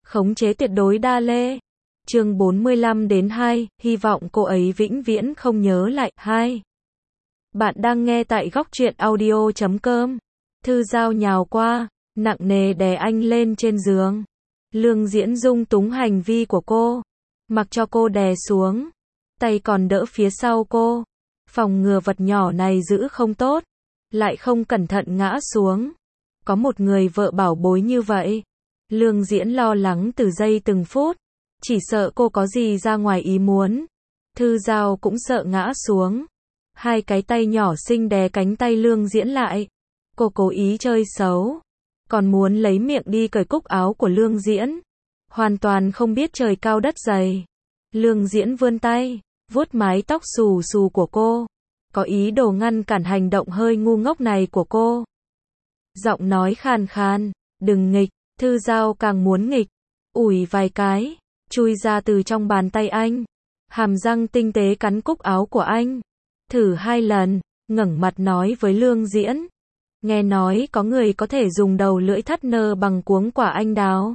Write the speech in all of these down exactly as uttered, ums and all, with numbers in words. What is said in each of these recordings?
Khống chế tuyệt đối đa lê. Chương bốn mươi lăm đến hai, hy vọng cô ấy vĩnh viễn không nhớ lại. hai. Bạn đang nghe tại góc truyện audio chấm com. Thư Giao nhào qua, nặng nề đè anh lên trên giường. Lương Diễn dung túng hành vi của cô, mặc cho cô đè xuống, tay còn đỡ phía sau cô, phòng ngừa vật nhỏ này giữ không tốt, lại không cẩn thận ngã xuống. Có một người vợ bảo bối như vậy, Lương Diễn lo lắng từ giây từng phút, chỉ sợ cô có gì ra ngoài ý muốn. Thư Giao cũng sợ ngã xuống, hai cái tay nhỏ xinh đè cánh tay Lương Diễn lại. Cô cố ý chơi xấu, còn muốn lấy miệng đi cởi cúc áo của Lương Diễn, hoàn toàn không biết trời cao đất dày. Lương Diễn vươn tay, vuốt mái tóc xù xù của cô, có ý đồ ngăn cản hành động hơi ngu ngốc này của cô. Giọng nói khàn khàn, đừng nghịch. Thư Giao càng muốn nghịch, ủi vài cái, chui ra từ trong bàn tay anh, hàm răng tinh tế cắn cúc áo của anh. Thử hai lần, ngẩng mặt nói với Lương Diễn, nghe nói có người có thể dùng đầu lưỡi thắt nơ bằng cuống quả anh đào.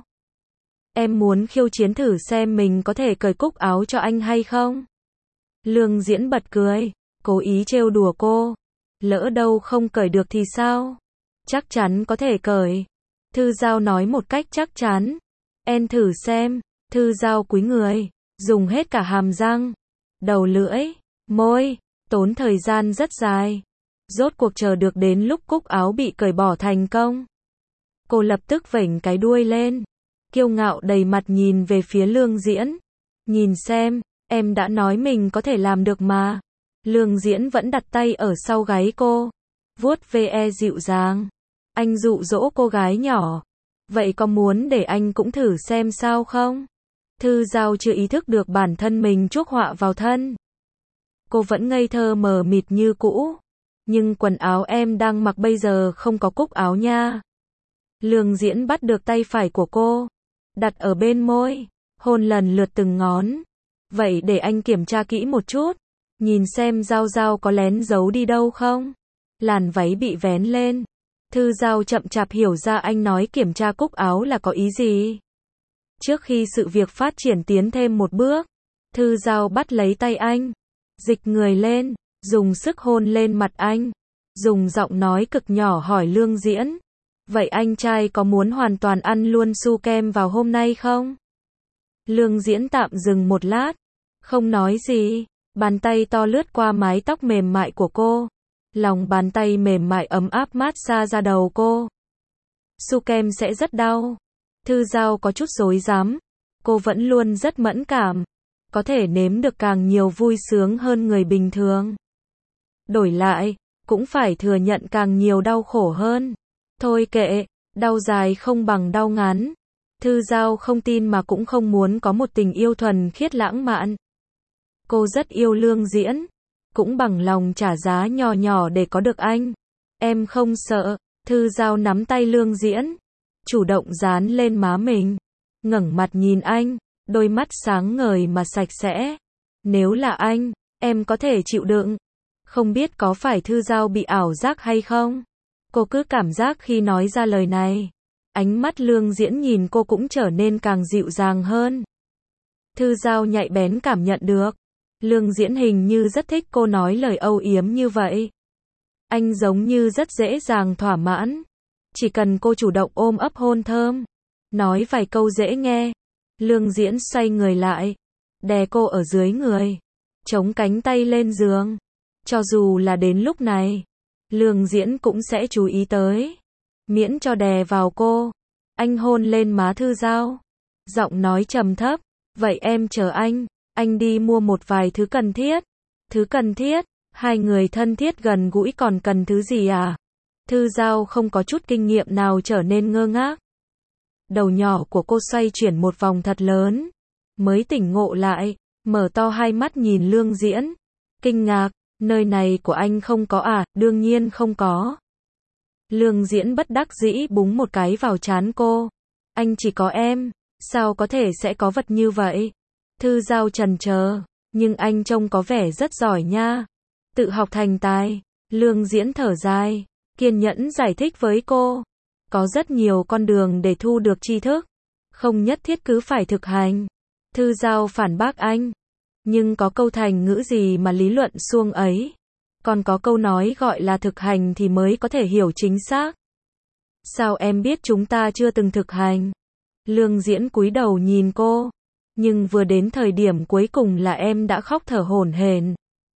Em muốn khiêu chiến thử xem mình có thể cởi cúc áo cho anh hay không? Lương Diễn bật cười, cố ý trêu đùa cô. Lỡ đâu không cởi được thì sao? Chắc chắn có thể cởi. Thư Giao nói một cách chắc chắn. Em thử xem. Thư Giao cúi người, dùng hết cả hàm răng, đầu lưỡi, môi, tốn thời gian rất dài. Rốt cuộc chờ được đến lúc cúc áo bị cởi bỏ thành công. Cô lập tức vểnh cái đuôi lên, kiêu ngạo đầy mặt nhìn về phía Lương Diễn. Nhìn xem, em đã nói mình có thể làm được mà. Lương Diễn vẫn đặt tay ở sau gáy cô, vuốt ve dịu dàng. Anh dụ dỗ cô gái nhỏ. Vậy có muốn để anh cũng thử xem sao không? Thư Giao chưa ý thức được bản thân mình chuốc họa vào thân. Cô vẫn ngây thơ mờ mịt như cũ. Nhưng quần áo em đang mặc bây giờ không có cúc áo nha. Lương Diễn bắt được tay phải của cô, đặt ở bên môi, hôn lần lượt từng ngón. Vậy để anh kiểm tra kỹ một chút, nhìn xem Giao Giao có lén giấu đi đâu không? Làn váy bị vén lên. Thư Giao chậm chạp hiểu ra anh nói kiểm tra cúc áo là có ý gì. Trước khi sự việc phát triển tiến thêm một bước, Thư Giao bắt lấy tay anh, dịch người lên, dùng sức hôn lên mặt anh, dùng giọng nói cực nhỏ hỏi Lương Diễn, vậy anh trai có muốn hoàn toàn ăn luôn su kem vào hôm nay không? Lương Diễn tạm dừng một lát, không nói gì, bàn tay to lướt qua mái tóc mềm mại của cô. Lòng bàn tay mềm mại ấm áp mát xa ra đầu cô. Su kem sẽ rất đau. Thư Giao có chút rối rắm. Cô vẫn luôn rất mẫn cảm. Có thể nếm được càng nhiều vui sướng hơn người bình thường. Đổi lại, cũng phải thừa nhận càng nhiều đau khổ hơn. Thôi kệ, đau dài không bằng đau ngắn. Thư Giao không tin mà cũng không muốn có một tình yêu thuần khiết lãng mạn. Cô rất yêu Lương Diễn, cũng bằng lòng trả giá nhỏ nhỏ để có được anh. Em không sợ. Thư Giao nắm tay Lương Diễn, chủ động dán lên má mình, ngẩng mặt nhìn anh, đôi mắt sáng ngời mà sạch sẽ. Nếu là anh, em có thể chịu đựng. Không biết có phải Thư Giao bị ảo giác hay không? Cô cứ cảm giác khi nói ra lời này, ánh mắt Lương Diễn nhìn cô cũng trở nên càng dịu dàng hơn. Thư Giao nhạy bén cảm nhận được. Lương Diễn hình như rất thích cô nói lời âu yếm như vậy. Anh giống như rất dễ dàng thỏa mãn. Chỉ cần cô chủ động ôm ấp hôn thơm, nói vài câu dễ nghe. Lương Diễn xoay người lại, đè cô ở dưới người, chống cánh tay lên giường. Cho dù là đến lúc này, Lương Diễn cũng sẽ chú ý tới. Miễn cho đè vào cô. Anh hôn lên má Thư Giao, giọng nói trầm thấp, vậy em chờ anh. Anh đi mua một vài thứ cần thiết. Thứ cần thiết? Hai người thân thiết gần gũi còn cần thứ gì à? Thư Giao không có chút kinh nghiệm nào trở nên ngơ ngác. Đầu nhỏ của cô xoay chuyển một vòng thật lớn. Mới tỉnh ngộ lại, mở to hai mắt nhìn Lương Diễn. Kinh ngạc, nơi này của anh không có à? Đương nhiên không có. Lương Diễn bất đắc dĩ búng một cái vào trán cô. Anh chỉ có em, sao có thể sẽ có vật như vậy? Thư Giao trần chờ, nhưng anh trông có vẻ rất giỏi nha. Tự học thành tài. Lương Diễn thở dài, kiên nhẫn giải thích với cô. Có rất nhiều con đường để thu được tri thức. không nhất thiết cứ phải thực hành. Thư Giao phản bác anh. Nhưng có câu thành ngữ gì mà lý luận suông ấy. Còn có câu nói gọi là thực hành thì mới có thể hiểu chính xác. Sao em biết chúng ta chưa từng thực hành? Lương Diễn cúi đầu nhìn cô. Nhưng vừa đến thời điểm cuối cùng là em đã khóc thở hổn hển.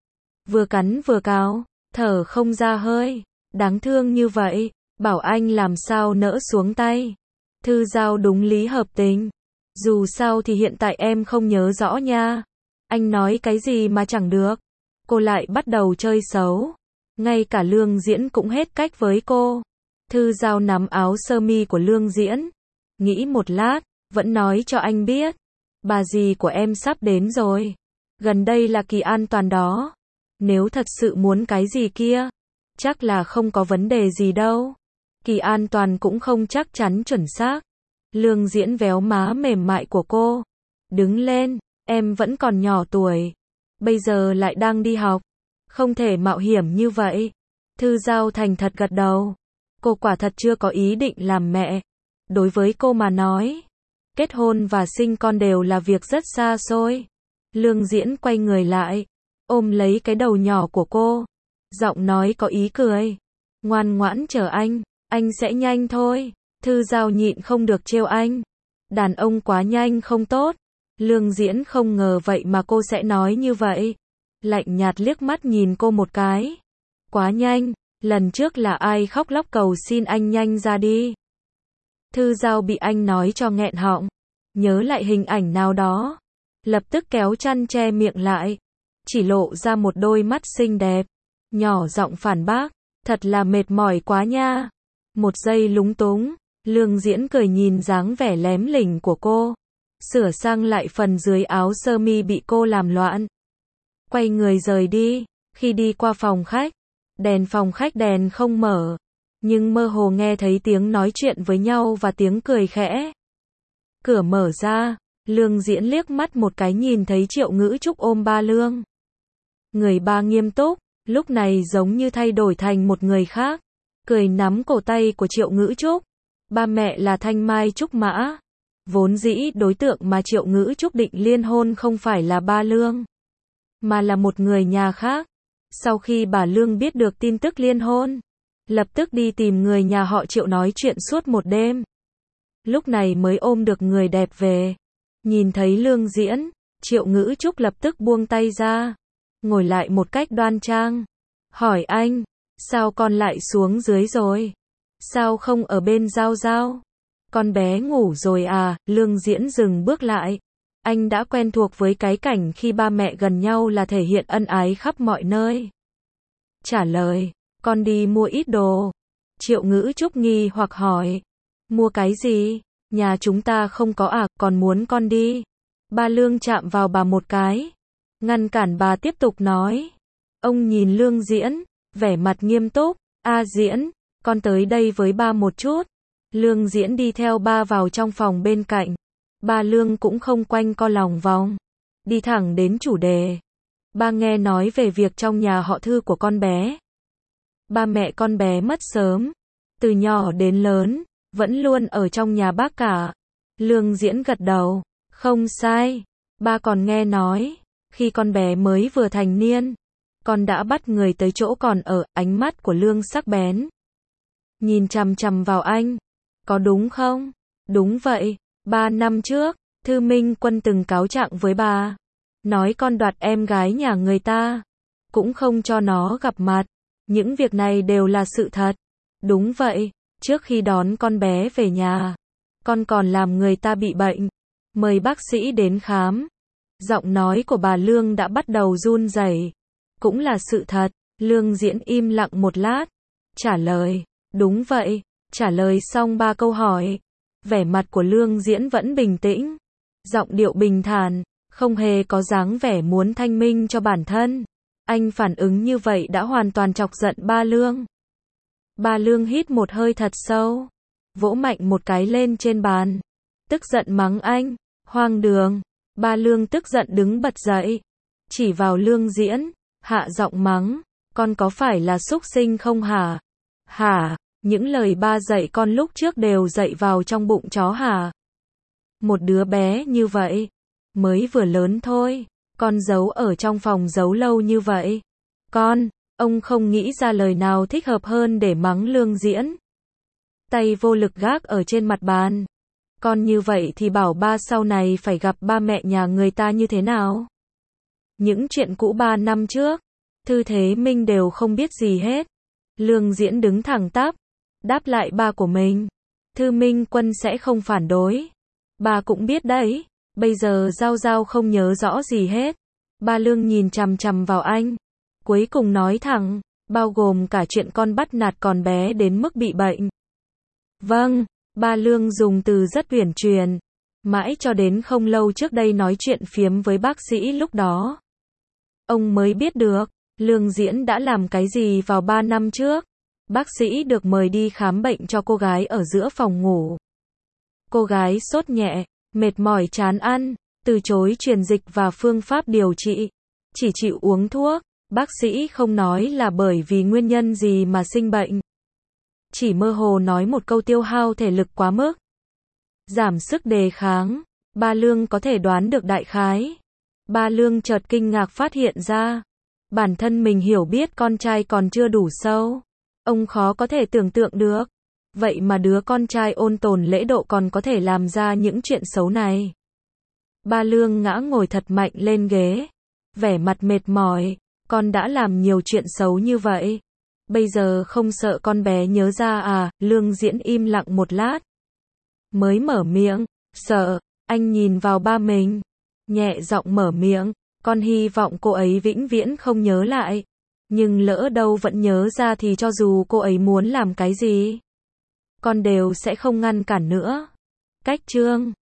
Vừa cắn vừa cào, thở không ra hơi. Đáng thương như vậy, bảo anh làm sao nỡ xuống tay. Thư Giao đúng lý hợp tình. Dù sao thì hiện tại em không nhớ rõ nha. Anh nói cái gì mà chẳng được. Cô lại bắt đầu chơi xấu. Ngay cả Lương Diễn cũng hết cách với cô. Thư Giao nắm áo sơ mi của Lương Diễn. Nghĩ một lát, vẫn nói cho anh biết. Bà dì của em sắp đến rồi. Gần đây là kỳ an toàn đó. Nếu thật sự muốn cái gì kia, chắc là không có vấn đề gì đâu. Kỳ an toàn cũng không chắc chắn chuẩn xác. Lương Diễn véo má mềm mại của cô. Đứng lên, em vẫn còn nhỏ tuổi. Bây giờ lại đang đi học. Không thể mạo hiểm như vậy. Thư Giao thành thật gật đầu. Cô quả thật chưa có ý định làm mẹ. Đối với cô mà nói, kết hôn và sinh con đều là việc rất xa xôi. Lương Diễn quay người lại, ôm lấy cái đầu nhỏ của cô. Giọng nói có ý cười. Ngoan ngoãn chờ anh, anh sẽ nhanh thôi. Thư Giao nhịn không được trêu anh. Đàn ông quá nhanh không tốt. Lương Diễn không ngờ vậy mà cô sẽ nói như vậy. Lạnh nhạt liếc mắt nhìn cô một cái. Quá nhanh, lần trước là ai khóc lóc cầu xin anh nhanh ra đi. Thư Giao bị anh nói cho nghẹn họng. Nhớ lại hình ảnh nào đó. Lập tức kéo chăn che miệng lại. Chỉ lộ ra một đôi mắt xinh đẹp. Nhỏ giọng phản bác. Thật là mệt mỏi quá nha. Một giây lúng túng. Lương Diễn cười nhìn dáng vẻ lém lỉnh của cô. Sửa sang lại phần dưới áo sơ mi bị cô làm loạn. Quay người rời đi. Khi đi qua phòng khách, đèn phòng khách đèn không mở. Nhưng mơ hồ nghe thấy tiếng nói chuyện với nhau và tiếng cười khẽ. Cửa mở ra, Lương Diễn liếc mắt một cái nhìn thấy Triệu Ngữ Trúc ôm ba Lương. Người ba nghiêm túc, lúc này giống như thay đổi thành một người khác. Cười nắm cổ tay của Triệu Ngữ Trúc. Ba mẹ là Thanh Mai Trúc Mã. Vốn dĩ đối tượng mà Triệu Ngữ Trúc định liên hôn không phải là ba Lương, mà là một người nhà khác. Sau khi bà Lương biết được tin tức liên hôn, lập tức đi tìm người nhà họ Triệu nói chuyện suốt một đêm. Lúc này mới ôm được người đẹp về. Nhìn thấy Lương Diễn, Triệu Ngữ Trúc lập tức buông tay ra, ngồi lại một cách đoan trang. Hỏi anh, sao con lại xuống dưới rồi? Sao không ở bên Giao Giao? Con bé ngủ rồi à? Lương Diễn dừng bước lại. Anh đã quen thuộc với cái cảnh khi ba mẹ gần nhau là thể hiện ân ái khắp mọi nơi. Trả lời, con đi mua ít đồ. Triệu Ngữ Trúc nghi hoặc hỏi, mua cái gì? Nhà chúng ta không có à, còn muốn con đi. Ba Lương chạm vào bà một cái, ngăn cản bà tiếp tục nói. Ông nhìn Lương Diễn, vẻ mặt nghiêm túc. A Diễn, con tới đây với ba một chút. Lương Diễn đi theo ba vào trong phòng bên cạnh. Ba Lương cũng không quanh co lòng vòng, đi thẳng đến chủ đề. Ba nghe nói về việc trong nhà họ Thư của con bé. Ba mẹ con bé mất sớm, từ nhỏ đến lớn, vẫn luôn ở trong nhà bác cả. Lương Diễn gật đầu, không sai. Ba còn nghe nói, khi con bé mới vừa thành niên, con đã bắt người tới chỗ còn ở. Ánh mắt của Lương sắc bén, nhìn chằm chằm vào anh. Có đúng không? Đúng vậy. Ba năm trước, Thư Minh Quân từng cáo trạng với bà, nói con đoạt em gái nhà người ta, cũng không cho nó gặp mặt. Những việc này đều là sự thật. Đúng vậy, trước khi đón con bé về nhà, con còn làm người ta bị bệnh, mời bác sĩ đến khám. Giọng nói của bà Lương đã bắt đầu run rẩy. Cũng là sự thật. Lương Diễn im lặng một lát, trả lời, đúng vậy. Trả lời xong ba câu hỏi, vẻ mặt của Lương Diễn vẫn bình tĩnh, giọng điệu bình thản, không hề có dáng vẻ muốn thanh minh cho bản thân. Anh phản ứng như vậy đã hoàn toàn chọc giận ba Lương. Ba Lương hít một hơi thật sâu, vỗ mạnh một cái lên trên bàn, tức giận mắng anh, hoang đường. Ba Lương tức giận đứng bật dậy, chỉ vào Lương Diễn, hạ giọng mắng, con có phải là súc sinh không hả? Hả? Những lời ba dạy con lúc trước đều dạy vào trong bụng chó hả? Một đứa bé như vậy, mới vừa lớn thôi, con giấu ở trong phòng giấu lâu như vậy. Con, ông không nghĩ ra lời nào thích hợp hơn để mắng Lương Diễn. Tay vô lực gác ở trên mặt bàn. Con như vậy thì bảo ba sau này phải gặp ba mẹ nhà người ta như thế nào? Những chuyện cũ ba năm trước, Thư Thế Minh đều không biết gì hết. Lương Diễn đứng thẳng tắp, đáp lại ba của mình. Thư Minh Quân sẽ không phản đối. Ba cũng biết đấy, bây giờ Giao Giao không nhớ rõ gì hết. Ba Lương nhìn chằm chằm vào anh. Cuối cùng nói thẳng, bao gồm cả chuyện con bắt nạt con bé đến mức bị bệnh. Vâng, ba Lương dùng từ rất uyển chuyển. Mãi cho đến không lâu trước đây nói chuyện phiếm với bác sĩ lúc đó. Ông mới biết được, Lương Diễn đã làm cái gì vào ba năm trước. Bác sĩ được mời đi khám bệnh cho cô gái ở giữa phòng ngủ. Cô gái sốt nhẹ, mệt mỏi chán ăn, từ chối truyền dịch và phương pháp điều trị. Chỉ chịu uống thuốc, bác sĩ không nói là bởi vì nguyên nhân gì mà sinh bệnh. Chỉ mơ hồ nói một câu tiêu hao thể lực quá mức. Giảm sức đề kháng, ba Lương có thể đoán được đại khái. Ba Lương chợt kinh ngạc phát hiện ra, bản thân mình hiểu biết con trai còn chưa đủ sâu. Ông khó có thể tưởng tượng được, vậy mà đứa con trai ôn tồn lễ độ còn có thể làm ra những chuyện xấu này. Ba Lương ngã ngồi thật mạnh lên ghế, vẻ mặt mệt mỏi, con đã làm nhiều chuyện xấu như vậy. Bây giờ không sợ con bé nhớ ra à? Lương Diễn im lặng một lát. Mới mở miệng, sợ, anh nhìn vào ba mình. Nhẹ giọng mở miệng, con hy vọng cô ấy vĩnh viễn không nhớ lại. Nhưng lỡ đâu vẫn nhớ ra thì cho dù cô ấy muốn làm cái gì, con đều sẽ không ngăn cản nữa. Cách chương